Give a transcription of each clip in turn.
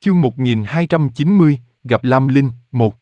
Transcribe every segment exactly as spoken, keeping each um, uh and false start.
Chương một nghìn hai trăm chín mươi, gặp Lam Linh, một.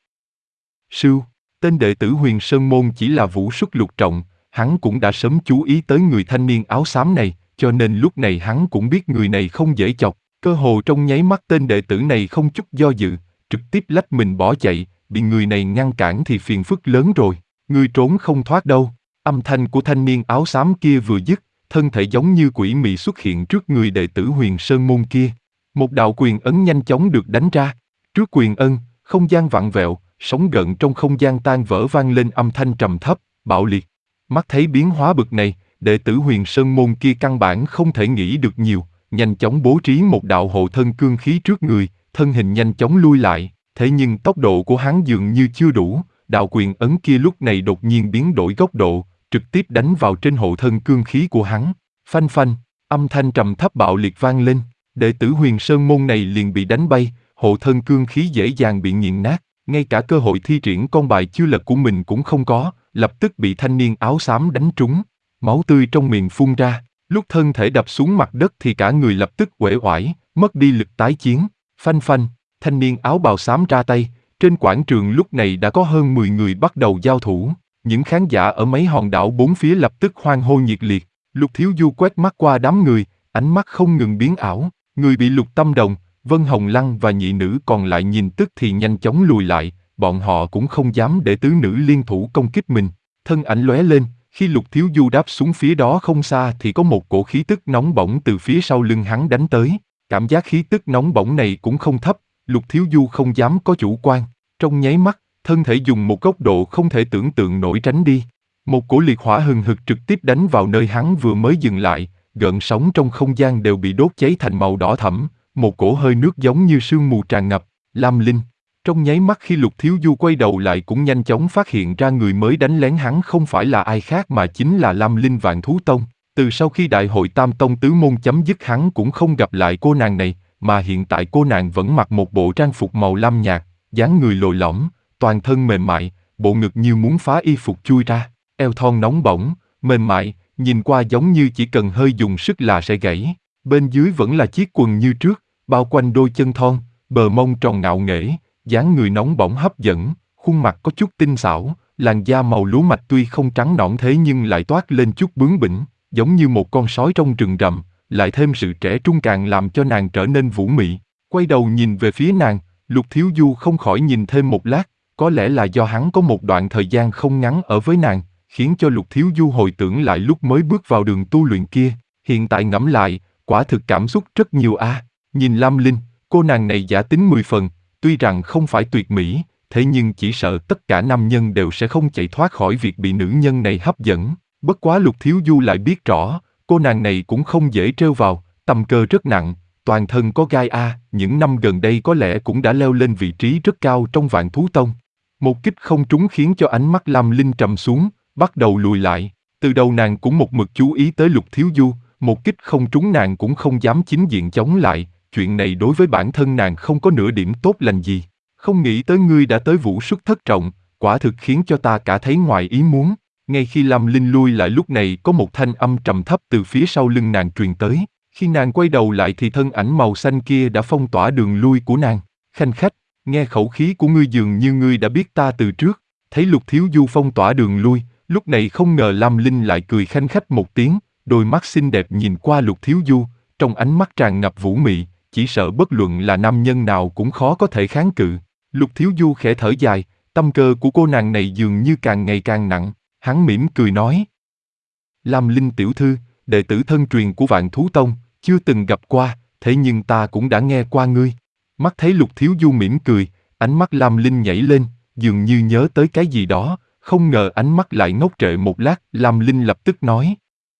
Sưu, tên đệ tử Huyền Sơn Môn chỉ là vũ xuất lục trọng, hắn cũng đã sớm chú ý tới người thanh niên áo xám này, cho nên lúc này hắn cũng biết người này không dễ chọc, cơ hồ trong nháy mắt tên đệ tử này không chút do dự, trực tiếp lách mình bỏ chạy, bị người này ngăn cản thì phiền phức lớn rồi, ngươi trốn không thoát đâu. Âm thanh của thanh niên áo xám kia vừa dứt, thân thể giống như quỷ mị xuất hiện trước người đệ tử Huyền Sơn Môn kia. Một đạo quyền ấn nhanh chóng được đánh ra. Trước quyền ân, không gian vặn vẹo, sóng gợn trong không gian tan vỡ vang lên âm thanh trầm thấp, bạo liệt. Mắt thấy biến hóa bực này, đệ tử Huyền Sơn Môn kia căn bản không thể nghĩ được nhiều, nhanh chóng bố trí một đạo hộ thân cương khí trước người, thân hình nhanh chóng lui lại. Thế nhưng tốc độ của hắn dường như chưa đủ, đạo quyền ấn kia lúc này đột nhiên biến đổi góc độ, trực tiếp đánh vào trên hộ thân cương khí của hắn. Phanh phanh, âm thanh trầm thấp bạo liệt vang lên. Đệ tử Huyền Sơn Môn này liền bị đánh bay, hộ thân cương khí dễ dàng bị nghiền nát, ngay cả cơ hội thi triển con bài chưa lật của mình cũng không có, lập tức bị thanh niên áo xám đánh trúng. Máu tươi trong miệng phun ra, lúc thân thể đập xuống mặt đất thì cả người lập tức uể oải, mất đi lực tái chiến. Phanh phanh, thanh niên áo bào xám ra tay, trên quảng trường lúc này đã có hơn mười người bắt đầu giao thủ. Những khán giả ở mấy hòn đảo bốn phía lập tức hoan hô nhiệt liệt. Lục Thiếu Du quét mắt qua đám người, ánh mắt không ngừng biến ảo. Người bị Lục Tâm Đồng, Vân Hồng Lăng và nhị nữ còn lại nhìn tức thì nhanh chóng lùi lại, bọn họ cũng không dám để tứ nữ liên thủ công kích mình. Thân ảnh lóe lên, khi Lục Thiếu Du đáp xuống phía đó không xa thì có một cổ khí tức nóng bỏng từ phía sau lưng hắn đánh tới. Cảm giác khí tức nóng bỏng này cũng không thấp, Lục Thiếu Du không dám có chủ quan. Trong nháy mắt, thân thể dùng một góc độ không thể tưởng tượng nổi tránh đi. Một cổ liệt hỏa hừng hực trực tiếp đánh vào nơi hắn vừa mới dừng lại. Gợn sóng trong không gian đều bị đốt cháy thành màu đỏ thẫm, một cổ hơi nước giống như sương mù tràn ngập. Lam Linh. Trong nháy mắt khi Lục Thiếu Du quay đầu lại cũng nhanh chóng phát hiện ra người mới đánh lén hắn không phải là ai khác mà chính là Lam Linh Vạn Thú Tông. Từ sau khi đại hội Tam Tông Tứ Môn chấm dứt hắn cũng không gặp lại cô nàng này, mà hiện tại cô nàng vẫn mặc một bộ trang phục màu lam nhạt, dáng người lồi lõm, toàn thân mềm mại, bộ ngực như muốn phá y phục chui ra, eo thon nóng bỏng, mềm mại, nhìn qua giống như chỉ cần hơi dùng sức là sẽ gãy. Bên dưới vẫn là chiếc quần như trước, bao quanh đôi chân thon, bờ mông tròn ngạo nghễ, dáng người nóng bỏng hấp dẫn, khuôn mặt có chút tinh xảo, làn da màu lúa mạch tuy không trắng nõn thế nhưng lại toát lên chút bướng bỉnh, giống như một con sói trong rừng rậm, lại thêm sự trẻ trung càng làm cho nàng trở nên vũ mị. Quay đầu nhìn về phía nàng, Lục Thiếu Du không khỏi nhìn thêm một lát, có lẽ là do hắn có một đoạn thời gian không ngắn ở với nàng, khiến cho Lục Thiếu Du hồi tưởng lại lúc mới bước vào đường tu luyện kia. Hiện tại ngẫm lại, quả thực cảm xúc rất nhiều a. À. Nhìn Lam Linh, cô nàng này giả tính mười phần, tuy rằng không phải tuyệt mỹ, thế nhưng chỉ sợ tất cả nam nhân đều sẽ không chạy thoát khỏi việc bị nữ nhân này hấp dẫn. Bất quá Lục Thiếu Du lại biết rõ, cô nàng này cũng không dễ trêu vào, tâm cơ rất nặng, toàn thân có gai a, à, những năm gần đây có lẽ cũng đã leo lên vị trí rất cao trong Vạn Thú Tông. Một kích không trúng khiến cho ánh mắt Lam Linh trầm xuống, bắt đầu lùi lại. Từ đầu nàng cũng một mực chú ý tới Lục Thiếu Du, một kích không trúng nàng cũng không dám chính diện chống lại, chuyện này đối với bản thân nàng không có nửa điểm tốt lành gì. Không nghĩ tới ngươi đã tới vũ xuất thất trọng, quả thực khiến cho ta cả thấy ngoài ý muốn. Ngay khi Lam Linh lui lại lúc này có một thanh âm trầm thấp từ phía sau lưng nàng truyền tới. Khi nàng quay đầu lại thì thân ảnh màu xanh kia đã phong tỏa đường lui của nàng. Khanh khách, nghe khẩu khí của ngươi dường như ngươi đã biết ta từ trước. Thấy Lục Thiếu Du phong tỏa đường lui, lúc này không ngờ Lam Linh lại cười khanh khách một tiếng, đôi mắt xinh đẹp nhìn qua Lục Thiếu Du, trong ánh mắt tràn ngập vũ mị, chỉ sợ bất luận là nam nhân nào cũng khó có thể kháng cự. Lục Thiếu Du khẽ thở dài, tâm cơ của cô nàng này dường như càng ngày càng nặng, hắn mỉm cười nói. Lam Linh tiểu thư, đệ tử thân truyền của Vạn Thú Tông, chưa từng gặp qua, thế nhưng ta cũng đã nghe qua ngươi. Mắt thấy Lục Thiếu Du mỉm cười, ánh mắt Lam Linh nhảy lên, dường như nhớ tới cái gì đó, không ngờ ánh mắt lại ngốc trệ một lát, Lam Linh lập tức nói.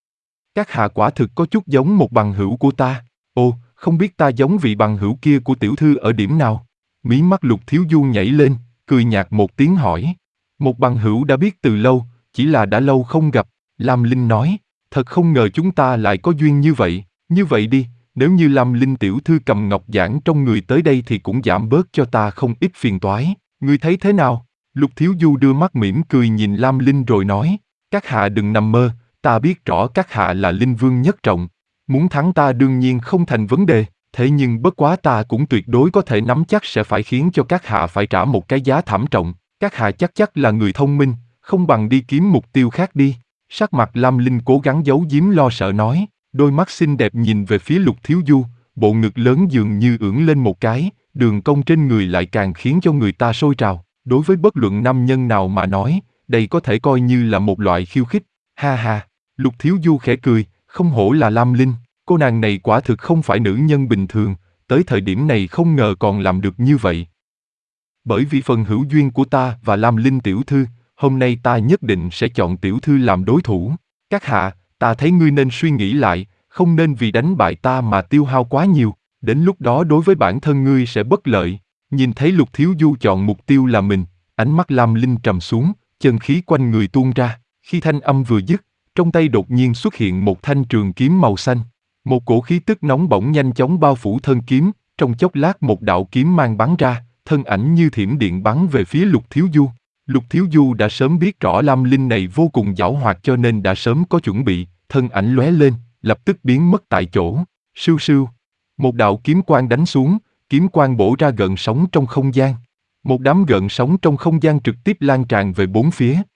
Các hạ quả thực có chút giống một bằng hữu của ta, ô, không biết ta giống vị bằng hữu kia của tiểu thư ở điểm nào? Mí mắt Lục Thiếu Du nhảy lên, cười nhạt một tiếng hỏi. Một bằng hữu đã biết từ lâu, chỉ là đã lâu không gặp, Lam Linh nói, thật không ngờ chúng ta lại có duyên như vậy, như vậy đi, nếu như Lam Linh tiểu thư cầm ngọc giản trong người tới đây thì cũng giảm bớt cho ta không ít phiền toái, ngươi thấy thế nào? Lục Thiếu Du đưa mắt mỉm cười nhìn Lam Linh rồi nói, các hạ đừng nằm mơ, ta biết rõ các hạ là linh vương nhất trọng, muốn thắng ta đương nhiên không thành vấn đề. Thế nhưng bất quá ta cũng tuyệt đối có thể nắm chắc sẽ phải khiến cho các hạ phải trả một cái giá thảm trọng. Các hạ chắc chắc là người thông minh, không bằng đi kiếm mục tiêu khác đi. Sắc mặt Lam Linh cố gắng giấu giếm lo sợ nói, đôi mắt xinh đẹp nhìn về phía Lục Thiếu Du, bộ ngực lớn dường như ưỡn lên một cái, đường cong trên người lại càng khiến cho người ta sôi trào. Đối với bất luận nam nhân nào mà nói, đây có thể coi như là một loại khiêu khích. Ha ha, Lục Thiếu Du khẽ cười, không hổ là Lam Linh, cô nàng này quả thực không phải nữ nhân bình thường, tới thời điểm này không ngờ còn làm được như vậy. Bởi vì phần hữu duyên của ta và Lam Linh tiểu thư, hôm nay ta nhất định sẽ chọn tiểu thư làm đối thủ. Các hạ, ta thấy ngươi nên suy nghĩ lại, không nên vì đánh bại ta mà tiêu hao quá nhiều, đến lúc đó đối với bản thân ngươi sẽ bất lợi. Nhìn thấy Lục Thiếu Du chọn mục tiêu là mình, ánh mắt Lam Linh trầm xuống, chân khí quanh người tuôn ra, khi thanh âm vừa dứt, trong tay đột nhiên xuất hiện một thanh trường kiếm màu xanh. Một cổ khí tức nóng bỏng nhanh chóng bao phủ thân kiếm, trong chốc lát một đạo kiếm mang bắn ra, thân ảnh như thiểm điện bắn về phía Lục Thiếu Du. Lục Thiếu Du đã sớm biết rõ Lam Linh này vô cùng giảo hoạt cho nên đã sớm có chuẩn bị, thân ảnh lóe lên, lập tức biến mất tại chỗ. Sưu sưu, một đạo kiếm quang đánh xuống, kiếm quang bổ ra gợn sóng trong không gian. Một đám gợn sóng trong không gian trực tiếp lan tràn về bốn phía,